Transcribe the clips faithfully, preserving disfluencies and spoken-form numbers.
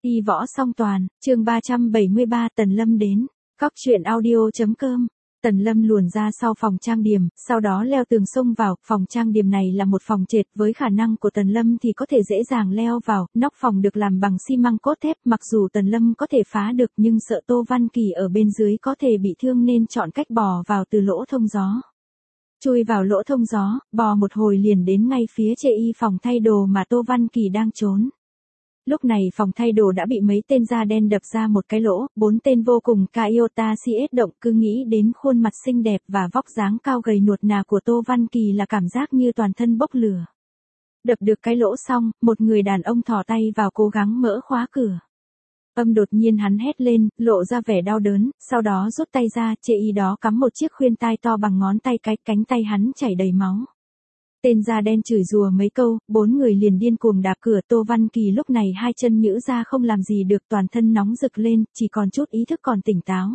Y võ song toàn, chương ba trăm bảy mươi ba Tần Lâm đến. Cóc truyện audio.com. Tần Lâm luồn ra sau phòng trang điểm, sau đó leo tường xông vào. Phòng trang điểm này là một phòng trệt, với khả năng của Tần Lâm thì có thể dễ dàng leo vào. Nóc phòng được làm bằng xi măng cốt thép, mặc dù Tần Lâm có thể phá được nhưng sợ Tô Văn Kỳ ở bên dưới có thể bị thương nên chọn cách bò vào từ lỗ thông gió. Chui vào lỗ thông gió, bò một hồi liền đến ngay phía chê y phòng thay đồ mà Tô Văn Kỳ đang trốn. Lúc này phòng thay đồ đã bị mấy tên da đen đập ra một cái lỗ, bốn tên vô cùng Kyota si ét động, cứ nghĩ đến khuôn mặt xinh đẹp và vóc dáng cao gầy nuột nà của Tô Văn Kỳ là cảm giác như toàn thân bốc lửa. Đập được cái lỗ xong, một người đàn ông thò tay vào cố gắng mở khóa cửa. Âm đột nhiên hắn hét lên, lộ ra vẻ đau đớn, sau đó rút tay ra, chê y đó cắm một chiếc khuyên tai to bằng ngón tay cái, cánh tay hắn chảy đầy máu. Tên da đen chửi rủa mấy câu, bốn người liền điên cuồng đạp cửa. Tô Văn Kỳ lúc này hai chân nhữ ra không làm gì được, toàn thân nóng rực lên, chỉ còn chút ý thức còn tỉnh táo.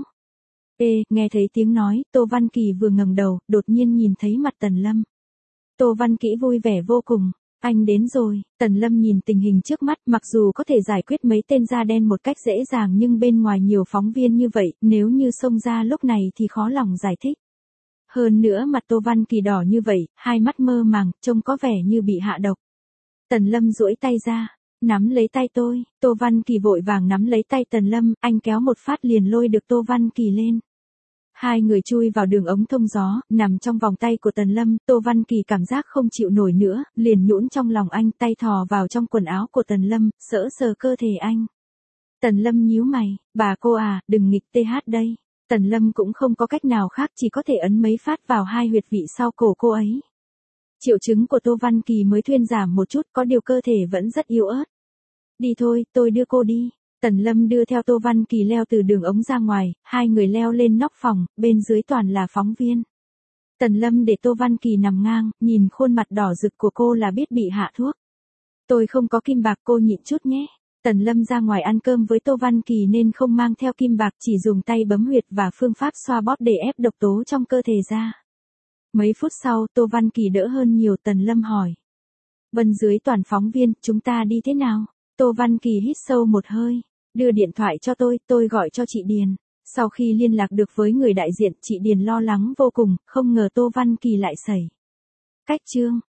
Ê, nghe thấy tiếng nói, Tô Văn Kỳ vừa ngẩng đầu, đột nhiên nhìn thấy mặt Tần Lâm. Tô Văn Kỳ vui vẻ vô cùng. Anh đến rồi. Tần Lâm nhìn tình hình trước mắt, mặc dù có thể giải quyết mấy tên da đen một cách dễ dàng nhưng bên ngoài nhiều phóng viên như vậy, nếu như xông ra lúc này thì khó lòng giải thích. Hơn nữa mặt Tô Văn Kỳ đỏ như vậy, hai mắt mơ màng, trông có vẻ như bị hạ độc. Tần Lâm duỗi tay ra, nắm lấy tay tôi. Tô Văn Kỳ vội vàng nắm lấy tay Tần Lâm, anh kéo một phát liền lôi được Tô Văn Kỳ lên. Hai người chui vào đường ống thông gió, nằm trong vòng tay của Tần Lâm. Tô Văn Kỳ cảm giác không chịu nổi nữa, liền nhũn trong lòng anh, tay thò vào trong quần áo của Tần Lâm, sỡ sờ cơ thể anh. Tần Lâm nhíu mày, bà cô à, đừng nghịch tê hát đây. Tần Lâm cũng không có cách nào khác, chỉ có thể ấn mấy phát vào hai huyệt vị sau cổ cô ấy. Triệu chứng của Tô Văn Kỳ mới thuyên giảm một chút, có điều cơ thể vẫn rất yếu ớt. Đi thôi, tôi đưa cô đi. Tần Lâm đưa theo Tô Văn Kỳ leo từ đường ống ra ngoài, hai người leo lên nóc phòng, bên dưới toàn là phóng viên. Tần Lâm để Tô Văn Kỳ nằm ngang, nhìn khuôn mặt đỏ rực của cô là biết bị hạ thuốc. Tôi không có kim bạc, cô nhịn chút nhé. Tần Lâm ra ngoài ăn cơm với Tô Văn Kỳ nên không mang theo kim bạc, chỉ dùng tay bấm huyệt và phương pháp xoa bóp để ép độc tố trong cơ thể ra. Mấy phút sau, Tô Văn Kỳ đỡ hơn nhiều. Tần Lâm hỏi. Bên dưới toàn phóng viên, chúng ta đi thế nào? Tô Văn Kỳ hít sâu một hơi. Đưa điện thoại cho tôi, tôi gọi cho chị Điền. Sau khi liên lạc được với người đại diện, chị Điền lo lắng vô cùng, không ngờ Tô Văn Kỳ lại xảy cách chương.